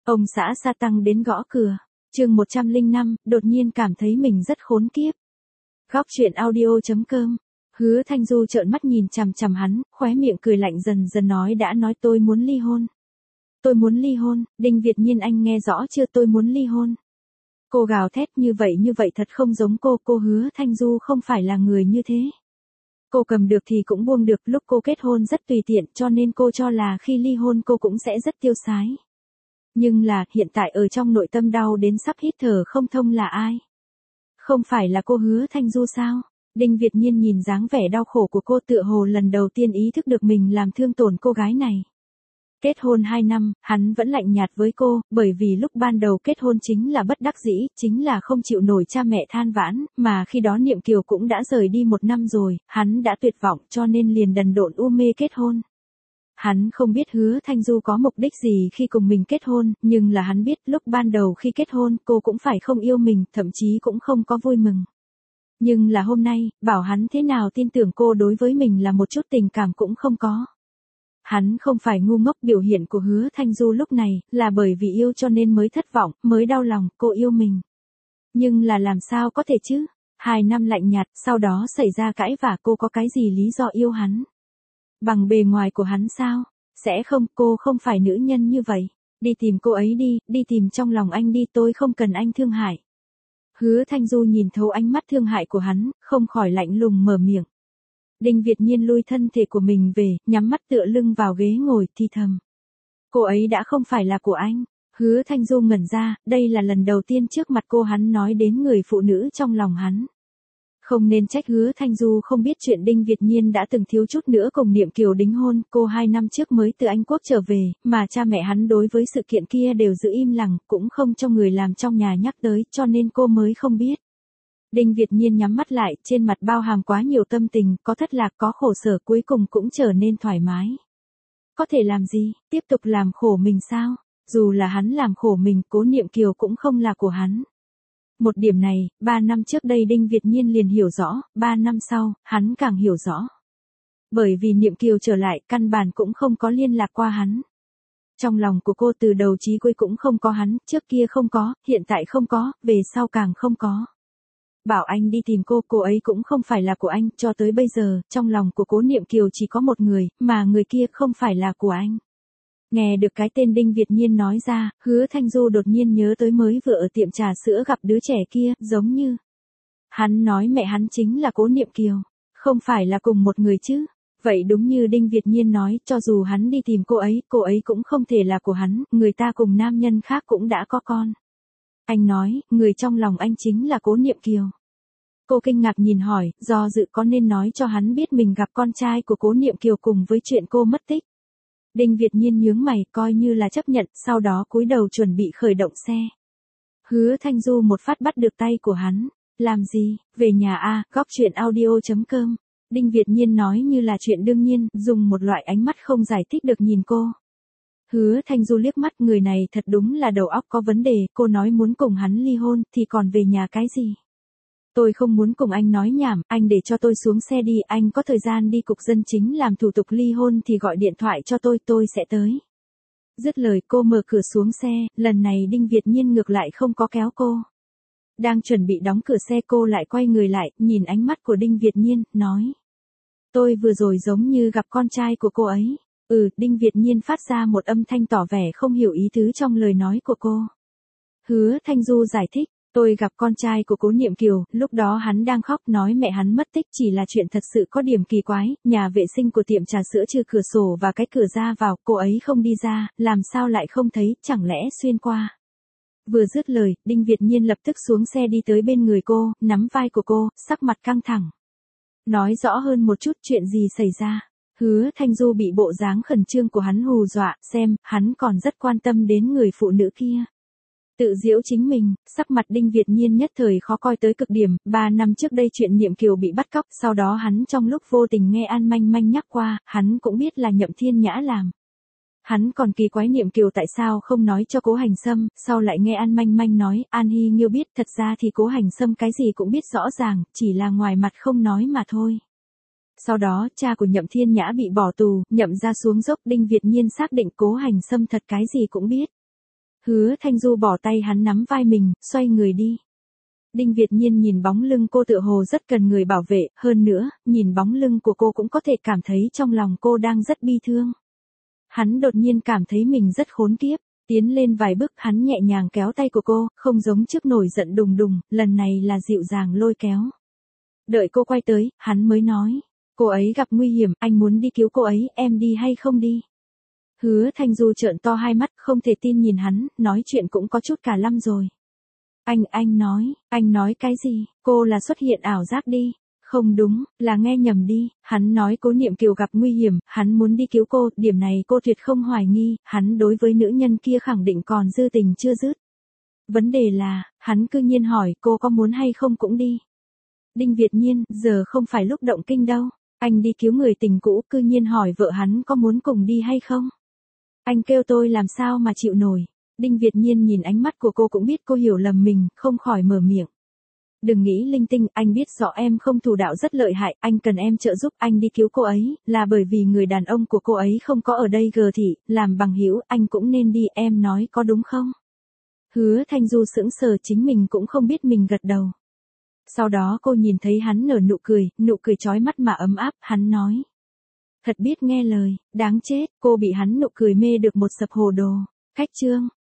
Ông xã Sa Tăng đến gõ cửa. Chương 105, đột nhiên cảm thấy mình rất khốn kiếp. Góc truyện audio.com. Hứa Thanh Du trợn mắt nhìn chằm chằm hắn, khóe miệng cười lạnh dần dần nói đã nói tôi muốn ly hôn. Tôi muốn ly hôn, Đinh Việt Nhiên anh nghe rõ chưa, tôi muốn ly hôn. Cô gào thét như vậy thật không giống cô Hứa Thanh Du không phải là người như thế. Cô cầm được thì cũng buông được, lúc cô kết hôn rất tùy tiện cho nên cô cho là khi ly hôn cô cũng sẽ rất tiêu sái. Nhưng là, hiện tại ở trong nội tâm đau đến sắp hít thở không thông là ai? Không phải là cô Hứa Thanh Du sao? Đinh Việt Nhiên nhìn dáng vẻ đau khổ của cô tựa hồ lần đầu tiên ý thức được mình làm thương tổn cô gái này. Kết hôn 2 năm, hắn vẫn lạnh nhạt với cô, bởi vì lúc ban đầu kết hôn chính là bất đắc dĩ, chính là không chịu nổi cha mẹ than vãn, mà khi đó Niệm Kiều cũng đã rời đi 1 năm rồi, hắn đã tuyệt vọng cho nên liền đần độn u mê kết hôn. Hắn không biết Hứa Thanh Du có mục đích gì khi cùng mình kết hôn, nhưng là hắn biết lúc ban đầu khi kết hôn cô cũng phải không yêu mình, thậm chí cũng không có vui mừng. Nhưng là hôm nay, bảo hắn thế nào tin tưởng cô đối với mình là một chút tình cảm cũng không có. Hắn không phải ngu ngốc, biểu hiện của Hứa Thanh Du lúc này là bởi vì yêu cho nên mới thất vọng, mới đau lòng, cô yêu mình. Nhưng là làm sao có thể chứ? 2 năm lạnh nhạt, sau đó xảy ra cãi vã, cô có cái gì lý do yêu hắn? Bằng bề ngoài của hắn sao? Sẽ không, cô không phải nữ nhân như vậy. Đi tìm cô ấy đi, đi tìm trong lòng anh đi, tôi không cần anh thương hại. Hứa Thanh Du nhìn thấu ánh mắt thương hại của hắn, không khỏi lạnh lùng mở miệng. Đinh Việt Nhiên lui thân thể của mình về, nhắm mắt tựa lưng vào ghế ngồi, thì thầm. Cô ấy đã không phải là của anh. Hứa Thanh Du ngẩn ra, đây là lần đầu tiên trước mặt cô hắn nói đến người phụ nữ trong lòng hắn. Không nên trách Hứa Thanh Du không biết chuyện Đinh Việt Nhiên đã từng thiếu chút nữa cùng Niệm Kiều đính hôn, cô 2 năm trước mới từ Anh Quốc trở về, mà cha mẹ hắn đối với sự kiện kia đều giữ im lặng, cũng không cho người làm trong nhà nhắc tới, cho nên cô mới không biết. Đinh Việt Nhiên nhắm mắt lại, trên mặt bao hàm quá nhiều tâm tình, có thất lạc, có khổ sở, cuối cùng cũng trở nên thoải mái. Có thể làm gì, tiếp tục làm khổ mình sao? Dù là hắn làm khổ mình, Cố Niệm Kiều cũng không là của hắn. Một điểm này, 3 năm trước đây Đinh Việt Nhiên liền hiểu rõ, 3 năm sau, hắn càng hiểu rõ. Bởi vì Niệm Kiều trở lại, căn bản cũng không có liên lạc qua hắn. Trong lòng của cô từ đầu chí cuối cũng không có hắn, trước kia không có, hiện tại không có, về sau càng không có. Bảo anh đi tìm cô ấy cũng không phải là của anh, cho tới bây giờ, trong lòng của Cố Niệm Kiều chỉ có một người, mà người kia không phải là của anh. Nghe được cái tên Đinh Việt Nhiên nói ra, Hứa Thanh Du đột nhiên nhớ tới mới vừa ở tiệm trà sữa gặp đứa trẻ kia, giống như. Hắn nói mẹ hắn chính là Cố Niệm Kiều, không phải là cùng một người chứ. Vậy đúng như Đinh Việt Nhiên nói, cho dù hắn đi tìm cô ấy cũng không thể là của hắn, người ta cùng nam nhân khác cũng đã có con. Anh nói, người trong lòng anh chính là Cố Niệm Kiều. Cô kinh ngạc nhìn hỏi, do dự có nên nói cho hắn biết mình gặp con trai của Cố Niệm Kiều cùng với chuyện cô mất tích. Đinh Việt Nhiên nhướng mày, coi như là chấp nhận, sau đó cúi đầu chuẩn bị khởi động xe. Hứa Thanh Du một phát bắt được tay của hắn. Làm gì, về nhà a, góc truyện audio.com. Đinh Việt Nhiên nói như là chuyện đương nhiên, dùng một loại ánh mắt không giải thích được nhìn cô. Hứa Thanh Du liếc mắt, người này thật đúng là đầu óc có vấn đề, cô nói muốn cùng hắn ly hôn, thì còn về nhà cái gì? Tôi không muốn cùng anh nói nhảm, anh để cho tôi xuống xe đi, anh có thời gian đi cục dân chính làm thủ tục ly hôn thì gọi điện thoại cho tôi sẽ tới. Dứt lời cô mở cửa xuống xe, lần này Đinh Việt Nhiên ngược lại không có kéo cô. Đang chuẩn bị đóng cửa xe cô lại quay người lại, nhìn ánh mắt của Đinh Việt Nhiên, nói. Tôi vừa rồi giống như gặp con trai của cô ấy. Đinh Việt Nhiên phát ra một âm thanh tỏ vẻ không hiểu ý tứ trong lời nói của cô. Hứa Thanh Du giải thích. Tôi gặp con trai của Cố Niệm Kiều, lúc đó hắn đang khóc nói mẹ hắn mất tích, chỉ là chuyện thật sự có điểm kỳ quái, nhà vệ sinh của tiệm trà sữa trừ cửa sổ và cái cửa ra vào, cô ấy không đi ra, làm sao lại không thấy, chẳng lẽ xuyên qua. Vừa dứt lời, Đinh Việt Nhiên lập tức xuống xe đi tới bên người cô, nắm vai của cô, sắc mặt căng thẳng. Nói rõ hơn một chút chuyện gì xảy ra. Hứa Thanh Du bị bộ dáng khẩn trương của hắn hù dọa, xem, hắn còn rất quan tâm đến người phụ nữ kia. Tự giễu chính mình, sắc mặt Đinh Việt Nhiên nhất thời khó coi tới cực điểm, 3 năm trước đây chuyện Niệm Kiều bị bắt cóc, sau đó hắn trong lúc vô tình nghe An Manh Manh nhắc qua, hắn cũng biết là Nhậm Thiên Nhã làm. Hắn còn kỳ quái Niệm Kiều tại sao không nói cho Cố Hành Sâm, sau lại nghe An Manh Manh nói, An Hy Nghiêu biết, thật ra thì Cố Hành Sâm cái gì cũng biết rõ ràng, chỉ là ngoài mặt không nói mà thôi. Sau đó, cha của Nhậm Thiên Nhã bị bỏ tù, Nhậm gia xuống dốc, Đinh Việt Nhiên xác định Cố Hành Sâm thật cái gì cũng biết. Hứa Thanh Du bỏ tay hắn nắm vai mình, xoay người đi. Đinh Việt Nhiên nhìn bóng lưng cô tựa hồ rất cần người bảo vệ, hơn nữa, nhìn bóng lưng của cô cũng có thể cảm thấy trong lòng cô đang rất bi thương. Hắn đột nhiên cảm thấy mình rất khốn kiếp, tiến lên vài bước hắn nhẹ nhàng kéo tay của cô, không giống trước nổi giận đùng đùng, lần này là dịu dàng lôi kéo. Đợi cô quay tới, hắn mới nói, cô ấy gặp nguy hiểm, anh muốn đi cứu cô ấy, em đi hay không đi? Hứa Thanh Du trợn to hai mắt không thể tin nhìn hắn, nói chuyện cũng có chút cả lăm rồi. Anh nói cái gì, cô là xuất hiện ảo giác đi. Không đúng, là nghe nhầm đi, hắn nói Cố Niệm Kiều gặp nguy hiểm, hắn muốn đi cứu cô, điểm này cô tuyệt không hoài nghi, hắn đối với nữ nhân kia khẳng định còn dư tình chưa dứt. Vấn đề là, hắn cư nhiên hỏi cô có muốn hay không cũng đi. Đinh Việt Nhiên, giờ không phải lúc động kinh đâu, anh đi cứu người tình cũ cư nhiên hỏi vợ hắn có muốn cùng đi hay không. Anh kêu tôi làm sao mà chịu nổi. Đinh Việt Nhiên nhìn ánh mắt của cô cũng biết cô hiểu lầm mình, không khỏi mở miệng. Đừng nghĩ linh tinh, anh biết rõ em không thủ đạo rất lợi hại, anh cần em trợ giúp anh đi cứu cô ấy, là bởi vì người đàn ông của cô ấy không có ở đây gờ thị, làm bằng hữu anh cũng nên đi, em nói có đúng không? Hứa Thanh Du sững sờ chính mình cũng không biết mình gật đầu. Sau đó cô nhìn thấy hắn nở nụ cười chói mắt mà ấm áp, hắn nói. Thật biết nghe lời, đáng chết, cô bị hắn nụ cười mê được một sập hồ đồ. Khách chương.